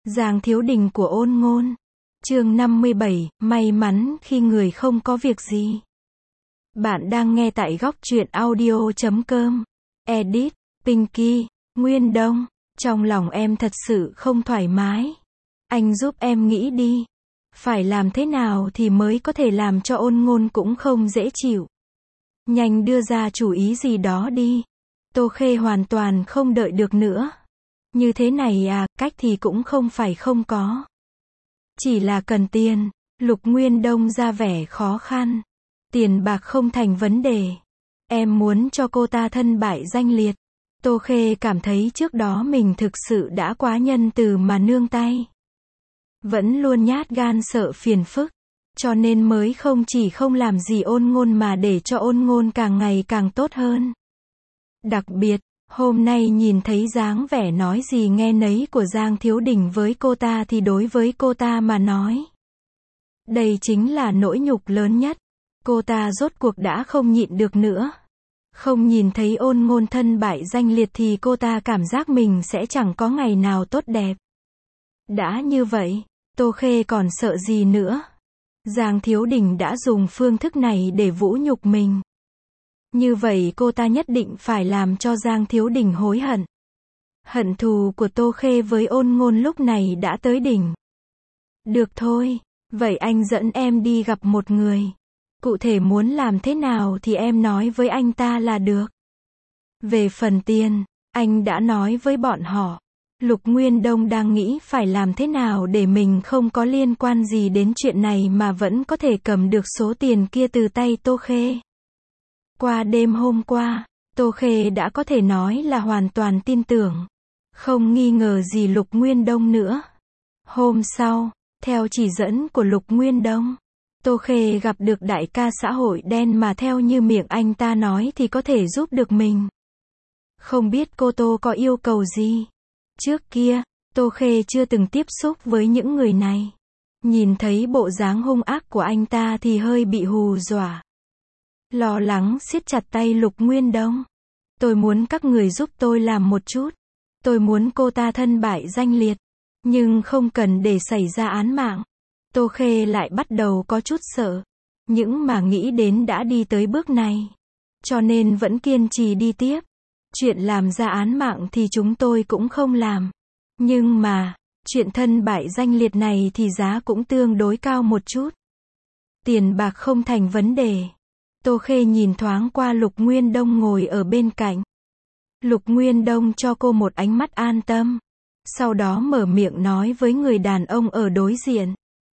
Giang Thiếu Đình của Ôn Ngôn. Chương 57, may mắn khi người không có việc gì. Bạn đang nghe tại góc truyện audio.com. Edit, Pinky, Nguyên Đông. Trong lòng em thật sự không thoải mái. Anh giúp em nghĩ đi. Phải làm thế nào thì mới có thể làm cho Ôn Ngôn cũng không dễ chịu. Nhanh đưa ra chủ ý gì đó đi. Tô Khê hoàn toàn không đợi được nữa. Như thế này à, cách thì cũng không phải không có. Chỉ là cần tiền. Lục Nguyên Đông ra vẻ khó khăn. Tiền bạc không thành vấn đề. Em muốn cho cô ta thân bại danh liệt. Tô Khê cảm thấy trước đó mình thực sự đã quá nhân từ mà nương tay. Vẫn luôn nhát gan sợ phiền phức. Cho nên mới không làm gì Ôn Ngôn mà để cho Ôn Ngôn càng ngày càng tốt hơn. Đặc biệt, hôm nay nhìn thấy dáng vẻ nói gì nghe nấy của Giang Thiếu Đình với cô ta thì đối với cô ta mà nói. Đây chính là nỗi nhục lớn nhất. Cô ta rốt cuộc đã không nhịn được nữa. Không nhìn thấy Ôn Ngôn thân bại danh liệt thì cô ta cảm giác mình sẽ chẳng có ngày nào tốt đẹp. Đã như vậy, Tô Khê còn sợ gì nữa? Giang Thiếu Đình đã dùng phương thức này để vũ nhục mình. Như vậy cô ta nhất định phải làm cho Giang Thiếu Đình hối hận. Hận thù của Tô Khê với Ôn Ngôn lúc này đã tới đỉnh. Được thôi, vậy anh dẫn em đi gặp một người. Cụ thể muốn làm thế nào thì em nói với anh ta là được. Về phần tiền, anh đã nói với bọn họ. Lục Nguyên Đông đang nghĩ phải làm thế nào để mình không có liên quan gì đến chuyện này mà vẫn có thể cầm được số tiền kia từ tay Tô Khê. Qua đêm hôm qua, Tô Khê đã có thể nói là hoàn toàn tin tưởng. Không nghi ngờ gì Lục Nguyên Đông nữa. Hôm sau, theo chỉ dẫn của Lục Nguyên Đông, Tô Khê gặp được đại ca xã hội đen mà theo như miệng anh ta nói thì có thể giúp được mình. Không biết cô Tô có yêu cầu gì? Trước kia, Tô Khê chưa từng tiếp xúc với những người này. Nhìn thấy bộ dáng hung ác của anh ta thì hơi bị hù dọa. Lo lắng siết chặt tay Lục Nguyên Đông. Tôi muốn các người giúp tôi làm một chút. Tôi muốn cô ta thân bại danh liệt. Nhưng không cần để xảy ra án mạng. Tô Khê lại bắt đầu có chút sợ. Những mà nghĩ đến đã đi tới bước này. Cho nên vẫn kiên trì đi tiếp. Chuyện làm ra án mạng thì chúng tôi cũng không làm. Nhưng mà, chuyện thân bại danh liệt này thì giá cũng tương đối cao một chút. Tiền bạc không thành vấn đề. Tô Khê nhìn thoáng qua Lục Nguyên Đông ngồi ở bên cạnh. Lục Nguyên Đông cho cô một ánh mắt an tâm. Sau đó mở miệng nói với người đàn ông ở đối diện.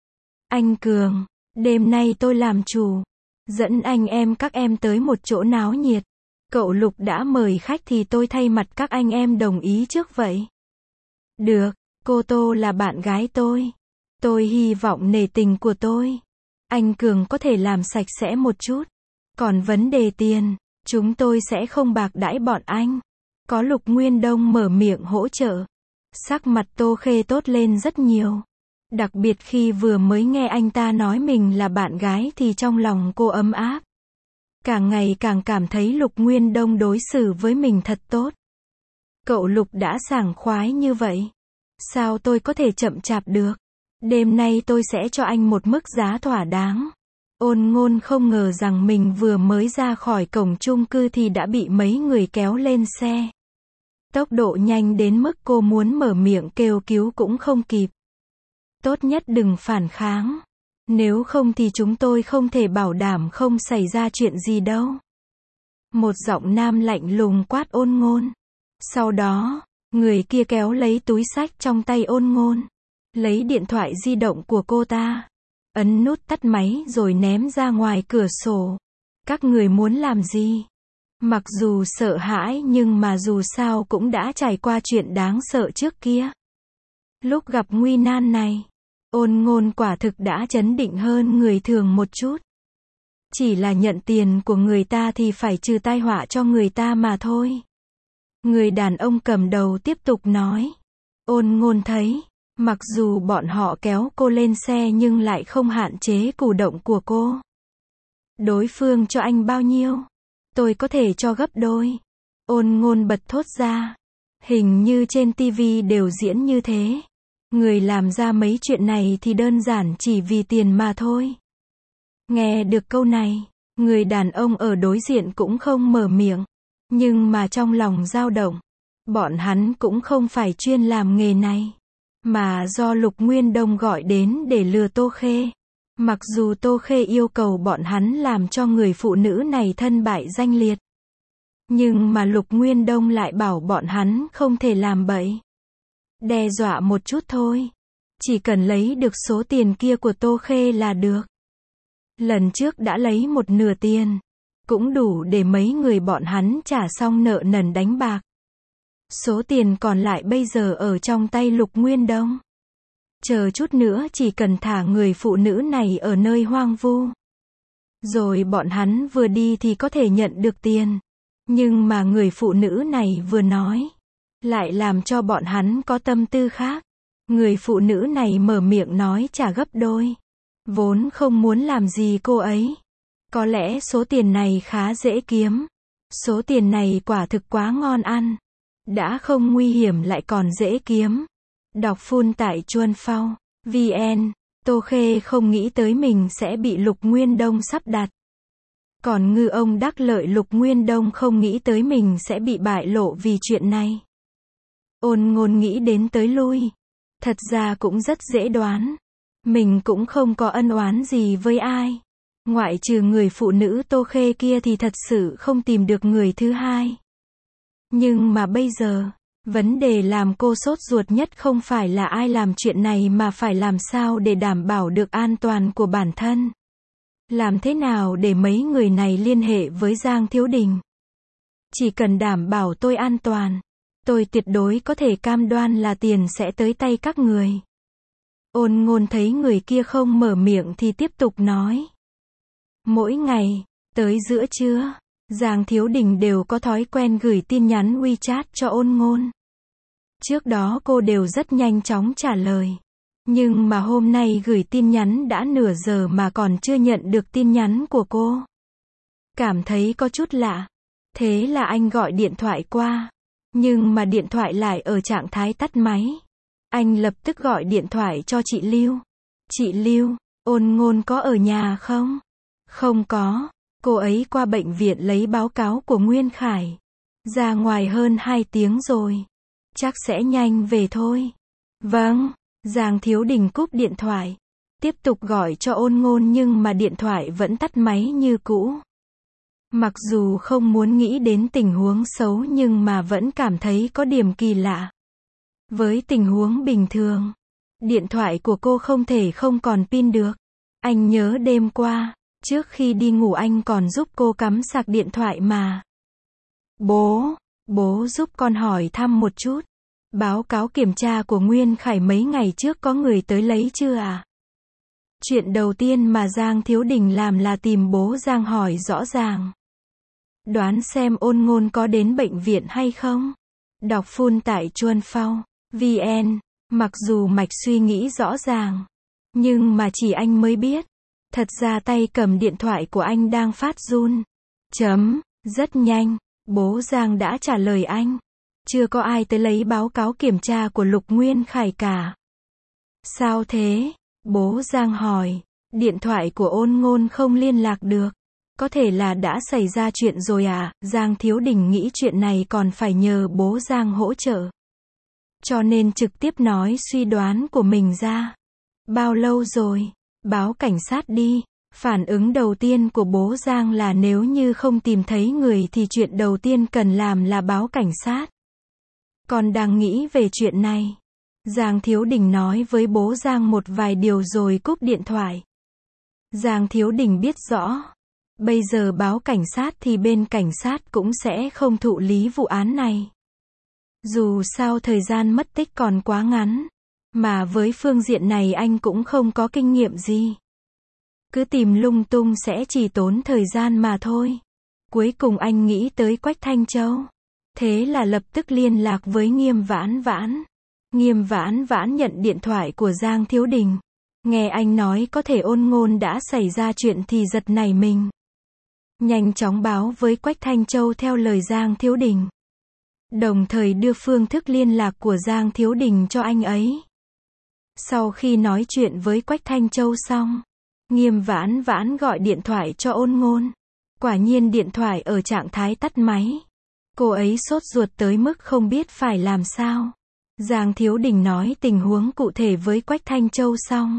Anh Cường, đêm nay tôi làm chủ. Dẫn anh em các em tới một chỗ náo nhiệt. Cậu Lục đã mời khách thì tôi thay mặt các anh em đồng ý trước vậy. Được, cô Tô là bạn gái tôi. Tôi hy vọng nể tình của tôi. Anh Cường có thể làm sạch sẽ một chút. Còn vấn đề tiền, chúng tôi sẽ không bạc đãi bọn anh. Có Lục Nguyên Đông mở miệng hỗ trợ. Sắc mặt Tô Khê tốt lên rất nhiều. Đặc biệt khi vừa mới nghe anh ta nói mình là bạn gái thì trong lòng cô ấm áp. Càng ngày càng cảm thấy Lục Nguyên Đông đối xử với mình thật tốt. Cậu Lục đã sảng khoái như vậy. Sao tôi có thể chậm chạp được? Đêm nay tôi sẽ cho anh một mức giá thỏa đáng. Ôn Ngôn không ngờ rằng mình vừa mới ra khỏi cổng chung cư thì đã bị mấy người kéo lên xe. Tốc độ nhanh đến mức cô muốn mở miệng kêu cứu cũng không kịp. Tốt nhất đừng phản kháng. Nếu không thì chúng tôi không thể bảo đảm không xảy ra chuyện gì đâu. Một giọng nam lạnh lùng quát Ôn Ngôn. Sau đó, người kia kéo lấy túi xách trong tay Ôn Ngôn. Lấy điện thoại di động của cô ta. Ấn nút tắt máy rồi ném ra ngoài cửa sổ. Các người muốn làm gì? Mặc dù sợ hãi nhưng mà dù sao cũng đã trải qua chuyện đáng sợ trước kia. Lúc gặp nguy nan này, Ôn Ngôn quả thực đã trấn định hơn người thường một chút. Chỉ là nhận tiền của người ta thì phải trừ tai họa cho người ta mà thôi. Người đàn ông cầm đầu tiếp tục nói. Ôn Ngôn thấy, mặc dù bọn họ kéo cô lên xe nhưng lại không hạn chế cử động của cô. Đối phương cho anh bao nhiêu? Tôi có thể cho gấp đôi. Ôn Ngôn bật thốt ra. Hình như trên TV đều diễn như thế. Người làm ra mấy chuyện này thì đơn giản chỉ vì tiền mà thôi. Nghe được câu này, người đàn ông ở đối diện cũng không mở miệng. Nhưng mà trong lòng dao động. Bọn hắn cũng không phải chuyên làm nghề này. Mà do Lục Nguyên Đông gọi đến để lừa Tô Khê. Mặc dù Tô Khê yêu cầu bọn hắn làm cho người phụ nữ này thân bại danh liệt. Nhưng mà Lục Nguyên Đông lại bảo bọn hắn không thể làm bậy. Đe dọa một chút thôi. Chỉ cần lấy được số tiền kia của Tô Khê là được. Lần trước đã lấy một nửa tiền. Cũng đủ để mấy người bọn hắn trả xong nợ nần đánh bạc. Số tiền còn lại bây giờ ở trong tay Lục Nguyên Đông. Chờ chút nữa chỉ cần thả người phụ nữ này ở nơi hoang vu. Rồi bọn hắn vừa đi thì có thể nhận được tiền. Nhưng mà người phụ nữ này vừa nói. Lại làm cho bọn hắn có tâm tư khác. Người phụ nữ này mở miệng nói trả gấp đôi. Vốn không muốn làm gì cô ấy. Có lẽ số tiền này khá dễ kiếm. Số tiền này quả thực quá ngon ăn. Đã không nguy hiểm lại còn dễ kiếm. Đọc full tại Chuan Phao VN. Tô Khê không nghĩ tới mình sẽ bị Lục Nguyên Đông sắp đặt. Còn ngư ông đắc lợi Lục Nguyên Đông không nghĩ tới mình sẽ bị bại lộ vì chuyện này. Ôn Ngôn nghĩ đến tới lui. Thật ra cũng rất dễ đoán. Mình cũng không có ân oán gì với ai. Ngoại trừ người phụ nữ Tô Khê kia thì thật sự không tìm được người thứ hai. Nhưng mà bây giờ, vấn đề làm cô sốt ruột nhất không phải là ai làm chuyện này mà phải làm sao để đảm bảo được an toàn của bản thân. Làm thế nào để mấy người này liên hệ với Giang Thiếu Đình. Chỉ cần đảm bảo tôi an toàn, tôi tuyệt đối có thể cam đoan là tiền sẽ tới tay các người. Ôn Ngôn thấy người kia không mở miệng thì tiếp tục nói. Mỗi ngày, tới giữa trưa, Giang Thiếu Đình đều có thói quen gửi tin nhắn WeChat cho Ôn Ngôn. Trước đó cô đều rất nhanh chóng trả lời. Nhưng mà hôm nay gửi tin nhắn đã nửa giờ mà còn chưa nhận được tin nhắn của cô. Cảm thấy có chút lạ. Thế là anh gọi điện thoại qua. Nhưng mà điện thoại lại ở trạng thái tắt máy. Anh lập tức gọi điện thoại cho chị Lưu. Chị Lưu, Ôn Ngôn có ở nhà không? Không có. Cô ấy qua bệnh viện lấy báo cáo của Nguyên Khải. Ra ngoài hơn 2 tiếng rồi. Chắc sẽ nhanh về thôi. Vâng. Giang Thiếu Đình cúp điện thoại. Tiếp tục gọi cho Ôn Ngôn nhưng mà điện thoại vẫn tắt máy như cũ. Mặc dù không muốn nghĩ đến tình huống xấu nhưng mà vẫn cảm thấy có điểm kỳ lạ. Với tình huống bình thường, điện thoại của cô không thể không còn pin được. Anh nhớ đêm qua, trước khi đi ngủ anh còn giúp cô cắm sạc điện thoại mà. Bố giúp con hỏi thăm một chút. Báo cáo kiểm tra của Nguyên Khải mấy ngày trước có người tới lấy chưa à? Chuyện đầu tiên mà Giang Thiếu Đình làm là tìm bố Giang hỏi rõ ràng. Đoán xem Ôn Ngôn có đến bệnh viện hay không? Đọc full tại Chuan Phao VN. Mặc dù mạch suy nghĩ rõ ràng. Nhưng mà chỉ anh mới biết. Thật ra tay cầm điện thoại của anh đang phát run. Rất nhanh. Bố Giang đã trả lời anh. Chưa có ai tới lấy báo cáo kiểm tra của Lục Nguyên Khải cả. Sao thế? Bố Giang hỏi. Điện thoại của Ôn Ngôn không liên lạc được. Có thể là đã xảy ra chuyện rồi à? Giang Thiếu Đình nghĩ chuyện này còn phải nhờ bố Giang hỗ trợ. Cho nên trực tiếp nói suy đoán của mình ra. Bao lâu rồi? Báo cảnh sát đi. Phản ứng đầu tiên của bố Giang là nếu như không tìm thấy người thì chuyện đầu tiên cần làm là báo cảnh sát. Con đang nghĩ về chuyện này. Giang Thiếu Đình nói với bố Giang một vài điều rồi cúp điện thoại. Giang Thiếu Đình biết rõ. Bây giờ báo cảnh sát thì bên cảnh sát cũng sẽ không thụ lý vụ án này. Dù sao thời gian mất tích còn quá ngắn. Mà với phương diện này anh cũng không có kinh nghiệm gì. Cứ tìm lung tung sẽ chỉ tốn thời gian mà thôi. Cuối cùng anh nghĩ tới Quách Thanh Châu. Thế là lập tức liên lạc với Nghiêm Vãn Vãn. Nghiêm Vãn Vãn nhận điện thoại của Giang Thiếu Đình. Nghe anh nói có thể Ôn Ngôn đã xảy ra chuyện thì giật nảy mình. Nhanh chóng báo với Quách Thanh Châu theo lời Giang Thiếu Đình. Đồng thời đưa phương thức liên lạc của Giang Thiếu Đình cho anh ấy. Sau khi nói chuyện với Quách Thanh Châu xong, Nghiêm Vãn Vãn gọi điện thoại cho Ôn Ngôn. Quả nhiên điện thoại ở trạng thái tắt máy. Cô ấy sốt ruột tới mức không biết phải làm sao. Giang Thiếu Đình nói tình huống cụ thể với Quách Thanh Châu xong.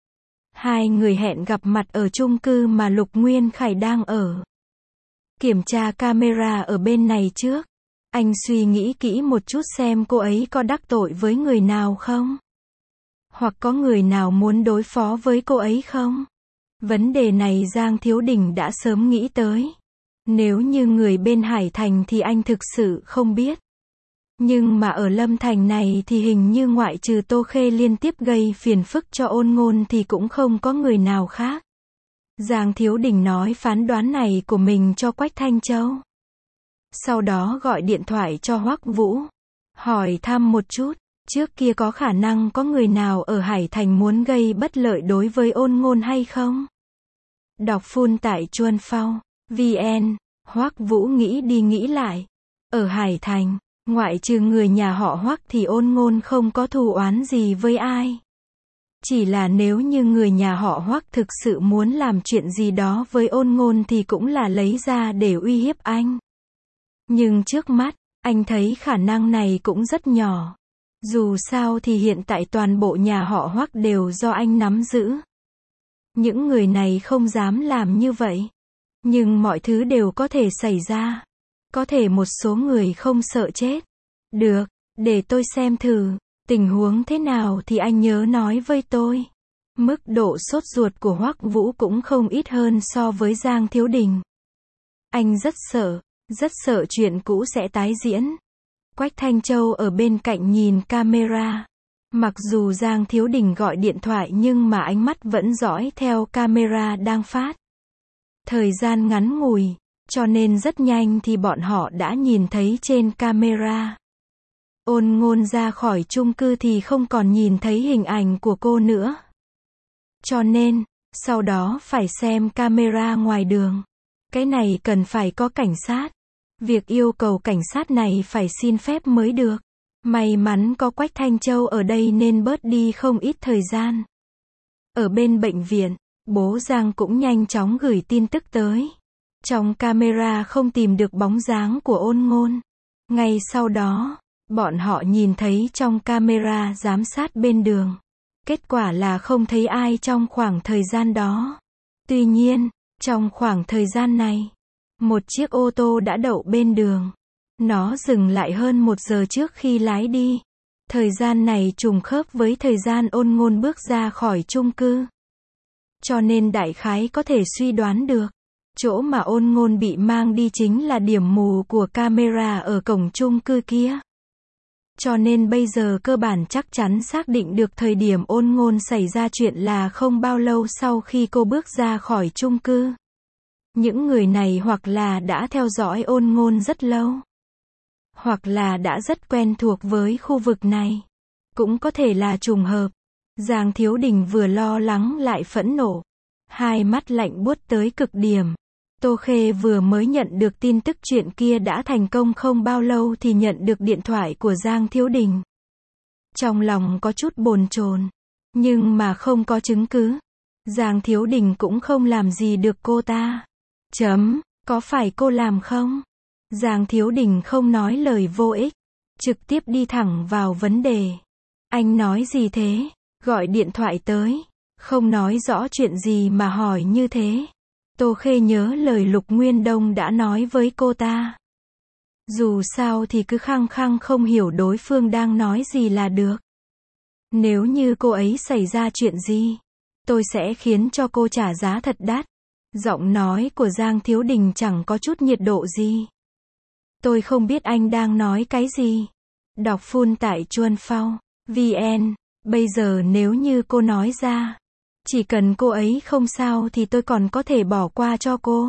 Hai người hẹn gặp mặt ở chung cư mà Lục Nguyên Khải đang ở. Kiểm tra camera ở bên này trước. Anh suy nghĩ kỹ một chút xem cô ấy có đắc tội với người nào không? Hoặc có người nào muốn đối phó với cô ấy không? Vấn đề này Giang Thiếu Đình đã sớm nghĩ tới. Nếu như người bên Hải Thành thì anh thực sự không biết. Nhưng mà ở Lâm Thành này thì hình như ngoại trừ Tô Khê liên tiếp gây phiền phức cho Ôn Ngôn thì cũng không có người nào khác. Giang Thiếu Đình nói phán đoán này của mình cho Quách Thanh Châu. Sau đó gọi điện thoại cho Hoắc Vũ. Hỏi thăm một chút, trước kia có khả năng có người nào ở Hải Thành muốn gây bất lợi đối với Ôn Ngôn hay không? Đọc full tại Chuan Phao, VN, Hoắc Vũ nghĩ đi nghĩ lại. Ở Hải Thành, ngoại trừ người nhà họ Hoắc thì Ôn Ngôn không có thù oán gì với ai. Chỉ là nếu như người nhà họ Hoắc thực sự muốn làm chuyện gì đó với Ôn Ngôn thì cũng là lấy ra để uy hiếp anh. Nhưng trước mắt, anh thấy khả năng này cũng rất nhỏ. Dù sao thì hiện tại toàn bộ nhà họ Hoắc đều do anh nắm giữ. Những người này không dám làm như vậy. Nhưng mọi thứ đều có thể xảy ra. Có thể một số người không sợ chết. Được, để tôi xem thử. Tình huống thế nào thì anh nhớ nói với tôi. Mức độ sốt ruột của Hoắc Vũ cũng không ít hơn so với Giang Thiếu Đình. Anh rất sợ chuyện cũ sẽ tái diễn. Quách Thanh Châu ở bên cạnh nhìn camera. Mặc dù Giang Thiếu Đình gọi điện thoại nhưng mà ánh mắt vẫn dõi theo camera đang phát. Thời gian ngắn ngủi, cho nên rất nhanh thì bọn họ đã nhìn thấy trên camera. Ôn Ngôn ra khỏi chung cư thì không còn nhìn thấy hình ảnh của cô nữa. Cho nên, sau đó phải xem camera ngoài đường. Cái này cần phải có cảnh sát. Việc yêu cầu cảnh sát này phải xin phép mới được. May mắn có Quách Thanh Châu ở đây nên bớt đi không ít thời gian. Ở bên bệnh viện, bố Giang cũng nhanh chóng gửi tin tức tới. Trong camera không tìm được bóng dáng của Ôn Ngôn. Ngay sau đó, bọn họ nhìn thấy trong camera giám sát bên đường. Kết quả là không thấy ai trong khoảng thời gian đó. Tuy nhiên, trong khoảng thời gian này, một chiếc ô tô đã đậu bên đường. Nó dừng lại hơn 1 giờ trước khi lái đi. Thời gian này trùng khớp với thời gian Ôn Ngôn bước ra khỏi chung cư. Cho nên đại khái có thể suy đoán được. Chỗ mà Ôn Ngôn bị mang đi chính là điểm mù của camera ở cổng chung cư kia. Cho nên bây giờ cơ bản chắc chắn xác định được thời điểm Ôn Ngôn xảy ra chuyện là không bao lâu sau khi cô bước ra khỏi chung cư. Những người này hoặc là đã theo dõi Ôn Ngôn rất lâu, hoặc là đã rất quen thuộc với khu vực này. Cũng có thể là trùng hợp. Giang Thiếu Đình vừa lo lắng lại phẫn nộ. Hai mắt lạnh buốt tới cực điểm. Tô Khê vừa mới nhận được tin tức chuyện kia đã thành công không bao lâu thì nhận được điện thoại của Giang Thiếu Đình. Trong lòng có chút bồn chồn, nhưng mà không có chứng cứ. Giang Thiếu Đình cũng không làm gì được cô ta. Có phải cô làm không? Giang Thiếu Đình không nói lời vô ích, trực tiếp đi thẳng vào vấn đề. Anh nói gì thế? Gọi điện thoại tới, không nói rõ chuyện gì mà hỏi như thế. Tô Khê nhớ lời Lục Nguyên Đông đã nói với cô ta. Dù sao thì cứ khăng khăng không hiểu đối phương đang nói gì là được. Nếu như cô ấy xảy ra chuyện gì, tôi sẽ khiến cho cô trả giá thật đắt. Giọng nói của Giang Thiếu Đình chẳng có chút nhiệt độ gì. Tôi không biết anh đang nói cái gì. Đọc full tại Chuan Phao, VN. Bây giờ nếu như cô nói ra, chỉ cần cô ấy không sao thì tôi còn có thể bỏ qua cho cô.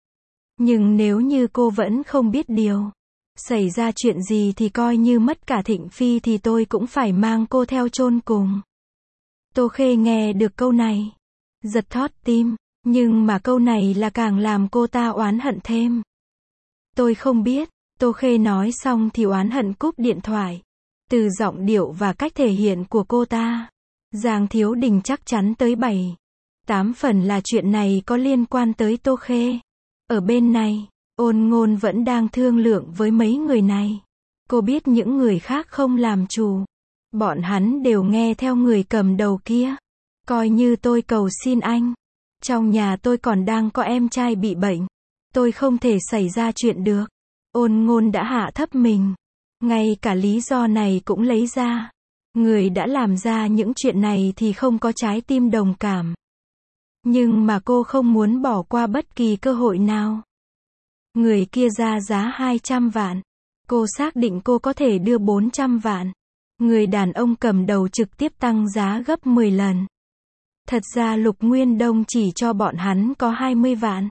Nhưng nếu như cô vẫn không biết điều, xảy ra chuyện gì thì coi như mất cả Thịnh Phi thì tôi cũng phải mang cô theo chôn cùng. Tô Khê nghe được câu này, giật thót tim, nhưng mà câu này là càng làm cô ta oán hận thêm. Tôi không biết. Tô Khê nói xong thì oán hận cúp điện thoại. Từ giọng điệu và cách thể hiện của cô ta, Giang Thiếu Đình chắc chắn tới 7, 8 phần là chuyện này có liên quan tới Tô Khê. Ở bên này, Ôn Ngôn vẫn đang thương lượng với mấy người này. Cô biết những người khác không làm chủ. Bọn hắn đều nghe theo người cầm đầu kia. Coi như tôi cầu xin anh. Trong nhà tôi còn đang có em trai bị bệnh. Tôi không thể xảy ra chuyện được. Ôn Ngôn đã hạ thấp mình. Ngay cả lý do này cũng lấy ra. Người đã làm ra những chuyện này thì không có trái tim đồng cảm. Nhưng mà cô không muốn bỏ qua bất kỳ cơ hội nào. Người kia ra giá 200 vạn. Cô xác định cô có thể đưa 400 vạn. Người đàn ông cầm đầu trực tiếp tăng giá gấp 10 lần. Thật ra Lục Nguyên Đông chỉ cho bọn hắn có 20 vạn.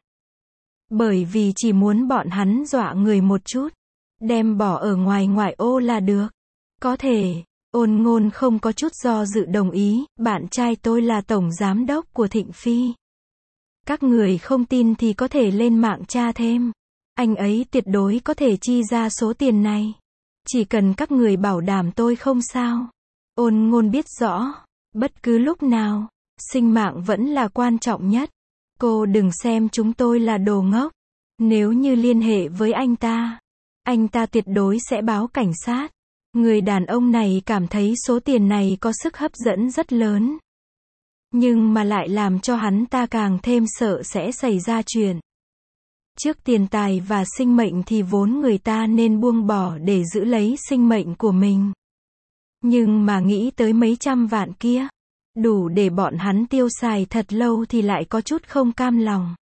Bởi vì chỉ muốn bọn hắn dọa người một chút. Đem bỏ ở ngoài ngoại ô là được. Có thể. Ôn Ngôn không có chút do dự đồng ý. Bạn trai tôi là tổng giám đốc của Thịnh Phi. Các người không tin thì có thể lên mạng tra thêm. Anh ấy tuyệt đối có thể chi ra số tiền này. Chỉ cần các người bảo đảm tôi không sao. Ôn Ngôn biết rõ. Bất cứ lúc nào, sinh mạng vẫn là quan trọng nhất. Cô đừng xem chúng tôi là đồ ngốc. Nếu như liên hệ với anh ta tuyệt đối sẽ báo cảnh sát. Người đàn ông này cảm thấy số tiền này có sức hấp dẫn rất lớn. Nhưng mà lại làm cho hắn ta càng thêm sợ sẽ xảy ra chuyện. Trước tiền tài và sinh mệnh thì vốn người ta nên buông bỏ để giữ lấy sinh mệnh của mình. Nhưng mà nghĩ tới mấy trăm vạn kia, đủ để bọn hắn tiêu xài thật lâu thì lại có chút không cam lòng.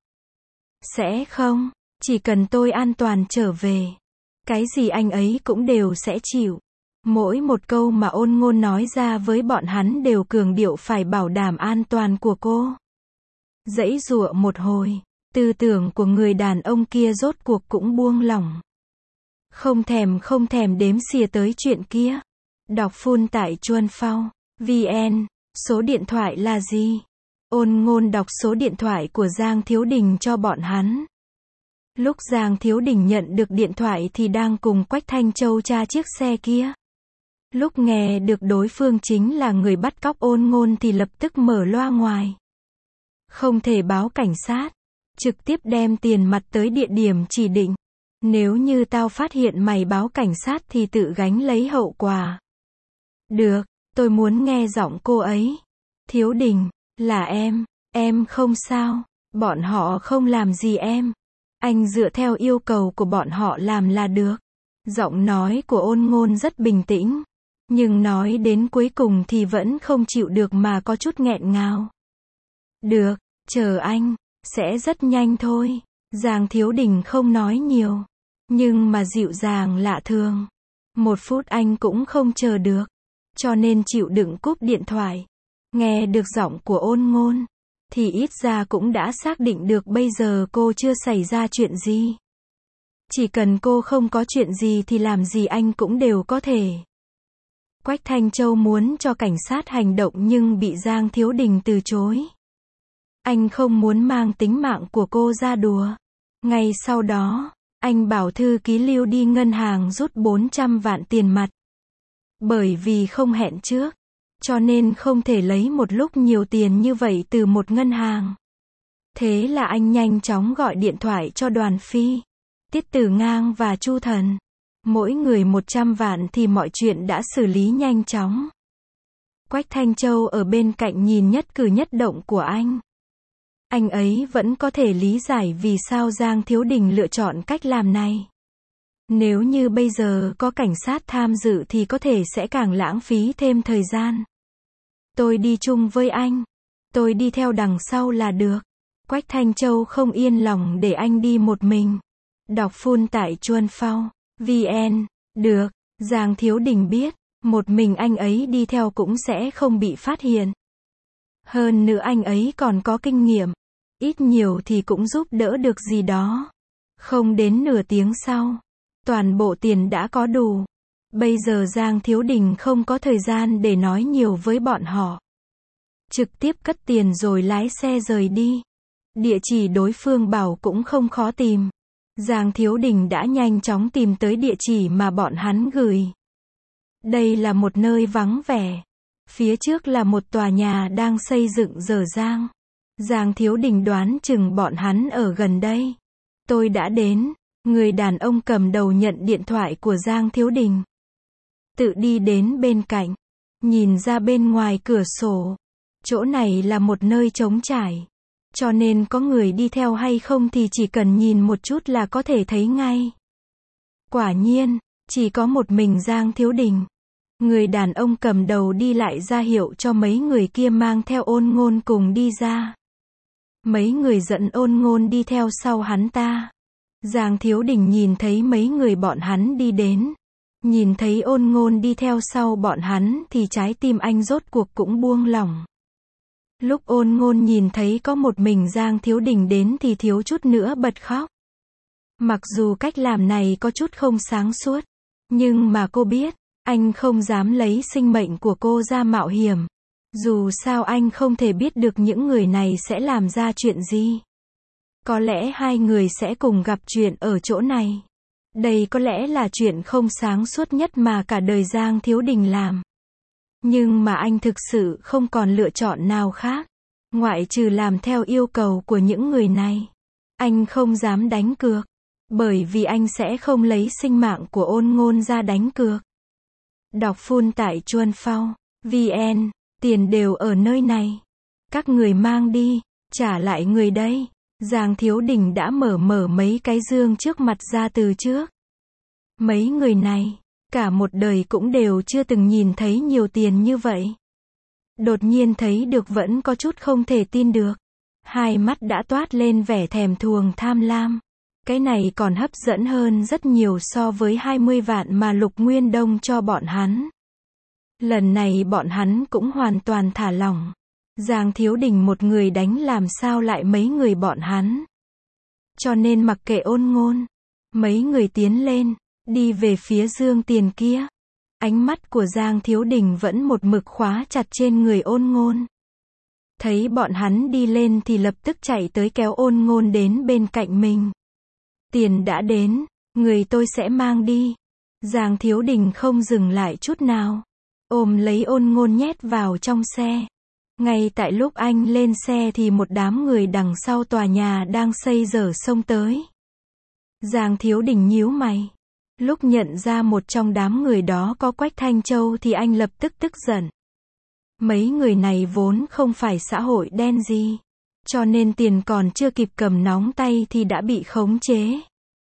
Sẽ không, chỉ cần tôi an toàn trở về. Cái gì anh ấy cũng đều sẽ chịu. Mỗi một câu mà Ôn Ngôn nói ra với bọn hắn đều cường điệu phải bảo đảm an toàn của cô. Giãy giụa một hồi, tư tưởng của người đàn ông kia rốt cuộc cũng buông lỏng. Không thèm đếm xỉa tới chuyện kia. Đọc full tại Chuan Phao VN. Số điện thoại là gì? Ôn Ngôn đọc số điện thoại của Giang Thiếu Đình cho bọn hắn. Lúc Giang Thiếu Đình nhận được điện thoại thì đang cùng Quách Thanh Châu tra chiếc xe kia. Lúc nghe được đối phương chính là người bắt cóc Ôn Ngôn thì lập tức mở loa ngoài. Không thể báo cảnh sát. Trực tiếp đem tiền mặt tới địa điểm chỉ định. Nếu như tao phát hiện mày báo cảnh sát thì tự gánh lấy hậu quả. Được, tôi muốn nghe giọng cô ấy. Thiếu Đình, là em không sao. Bọn họ không làm gì em. Anh dựa theo yêu cầu của bọn họ làm là được. Giọng nói của Ôn Ngôn rất bình tĩnh. Nhưng nói đến cuối cùng thì vẫn không chịu được mà có chút nghẹn ngào. Được, chờ anh. Sẽ rất nhanh thôi. Giang Thiếu Đình không nói nhiều. Nhưng mà dịu dàng lạ thường. 1 phút anh cũng không chờ được. Cho nên chịu đựng cúp điện thoại. Nghe được giọng của Ôn Ngôn. Thì ít ra cũng đã xác định được bây giờ cô chưa xảy ra chuyện gì. Chỉ cần cô không có chuyện gì thì làm gì anh cũng đều có thể. Quách Thanh Châu muốn cho cảnh sát hành động nhưng bị Giang Thiếu Đình từ chối. Anh không muốn mang tính mạng của cô ra đùa. Ngay sau đó, anh bảo thư ký Lưu đi ngân hàng rút 400 vạn tiền mặt. Bởi vì không hẹn trước, cho nên không thể lấy một lúc nhiều tiền như vậy từ một ngân hàng. Thế là anh nhanh chóng gọi điện thoại cho Đoàn Phi, Tiết Tử Ngang và Chu Thần. Mỗi người 100 vạn thì mọi chuyện đã xử lý nhanh chóng. Quách Thanh Châu ở bên cạnh nhìn nhất cử nhất động của anh. Anh ấy vẫn có thể lý giải vì sao Giang Thiếu Đình lựa chọn cách làm này. Nếu như bây giờ có cảnh sát tham dự thì có thể sẽ càng lãng phí thêm thời gian. Tôi đi chung với anh. Tôi đi theo đằng sau là được. Quách Thanh Châu không yên lòng để anh đi một mình. Đọc full tại Chuan Phao VN. Được, Giang Thiếu Đình biết, một mình anh ấy đi theo cũng sẽ không bị phát hiện. Hơn nữa anh ấy còn có kinh nghiệm. Ít nhiều thì cũng giúp đỡ được gì đó. Không đến nửa tiếng sau, toàn bộ tiền đã có đủ. Bây giờ Giang Thiếu Đình không có thời gian để nói nhiều với bọn họ. Trực tiếp cất tiền rồi lái xe rời đi. Địa chỉ đối phương bảo cũng không khó tìm. Giang Thiếu Đình đã nhanh chóng tìm tới địa chỉ mà bọn hắn gửi. Đây là một nơi vắng vẻ. Phía trước là một tòa nhà đang xây dựng dở dang. Giang Thiếu Đình đoán chừng bọn hắn ở gần đây. Tôi đã đến. Người đàn ông cầm đầu nhận điện thoại của Giang Thiếu Đình. Tự đi đến bên cạnh. Nhìn ra bên ngoài cửa sổ. Chỗ này là một nơi trống trải. Cho nên có người đi theo hay không thì chỉ cần nhìn một chút là có thể thấy ngay. Quả nhiên, chỉ có một mình Giang Thiếu Đình. Người đàn ông cầm đầu đi lại ra hiệu cho mấy người kia mang theo Ôn Ngôn cùng đi ra. Mấy người dẫn Ôn Ngôn đi theo sau hắn ta. Giang Thiếu Đình nhìn thấy mấy người bọn hắn đi đến. Nhìn thấy Ôn Ngôn đi theo sau bọn hắn thì trái tim anh rốt cuộc cũng buông lỏng. Lúc Ôn Ngôn nhìn thấy có một mình Giang Thiếu Đình đến thì thiếu chút nữa bật khóc. Mặc dù cách làm này có chút không sáng suốt, nhưng mà cô biết, anh không dám lấy sinh mệnh của cô ra mạo hiểm. Dù sao anh không thể biết được những người này sẽ làm ra chuyện gì. Có lẽ hai người sẽ cùng gặp chuyện ở chỗ này. Đây có lẽ là chuyện không sáng suốt nhất mà cả đời Giang Thiếu Đình làm. Nhưng mà anh thực sự không còn lựa chọn nào khác. Ngoại trừ làm theo yêu cầu của những người này. Anh không dám đánh cược. Bởi vì anh sẽ không lấy sinh mạng của Ôn Ngôn ra đánh cược. Đọc full tại Chuan Phao, VN, tiền đều ở nơi này. Các người mang đi, trả lại người đây. Giang Thiếu Đình đã mở mấy cái dương trước mặt ra từ trước. Mấy người này, cả một đời cũng đều chưa từng nhìn thấy nhiều tiền như vậy. Đột nhiên thấy được vẫn có chút không thể tin được. Hai mắt đã toát lên vẻ thèm thuồng tham lam. Cái này còn hấp dẫn hơn rất nhiều so với 20 vạn mà Lục Nguyên Đông cho bọn hắn. Lần này bọn hắn cũng hoàn toàn thả lỏng. Giang Thiếu Đình một người đánh làm sao lại mấy người bọn hắn. Cho nên mặc kệ Ôn Ngôn. Mấy người tiến lên, đi về phía dương tiền kia. Ánh mắt của Giang Thiếu Đình vẫn một mực khóa chặt trên người Ôn Ngôn. Thấy bọn hắn đi lên thì lập tức chạy tới kéo Ôn Ngôn đến bên cạnh mình. Tiền đã đến, người tôi sẽ mang đi. Giang Thiếu Đình không dừng lại chút nào. Ôm lấy Ôn Ngôn nhét vào trong xe. Ngay tại lúc anh lên xe thì một đám người đằng sau tòa nhà đang xây dở xông tới. Giang Thiếu Đình nhíu mày. Lúc nhận ra một trong đám người đó có Quách Thanh Châu thì anh lập tức tức giận. Mấy người này vốn không phải xã hội đen gì. Cho nên tiền còn chưa kịp cầm nóng tay thì đã bị khống chế.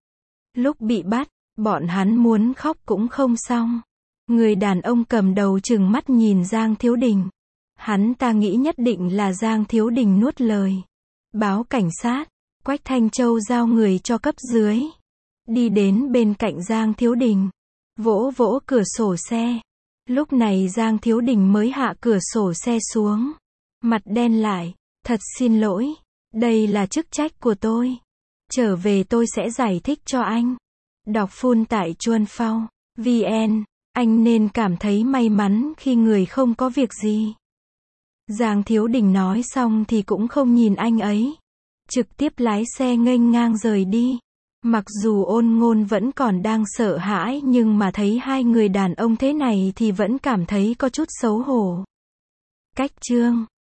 Lúc bị bắt, bọn hắn muốn khóc cũng không xong. Người đàn ông cầm đầu trừng mắt nhìn Giang Thiếu Đình. Hắn ta nghĩ nhất định là Giang Thiếu Đình nuốt lời. Báo cảnh sát. Quách Thanh Châu giao người cho cấp dưới. Đi đến bên cạnh Giang Thiếu Đình. Vỗ vỗ cửa sổ xe. Lúc này Giang Thiếu Đình mới hạ cửa sổ xe xuống. Mặt đen lại. Thật xin lỗi. Đây là chức trách của tôi. Trở về tôi sẽ giải thích cho anh. Đọc full tại Chuan Phao, VN. Anh nên cảm thấy may mắn khi người không có việc gì. Giang Thiếu Đình nói xong thì cũng không nhìn anh ấy. Trực tiếp lái xe nghênh ngang rời đi. Mặc dù Ôn Ngôn vẫn còn đang sợ hãi nhưng mà thấy hai người đàn ông thế này thì vẫn cảm thấy có chút xấu hổ. Cách chương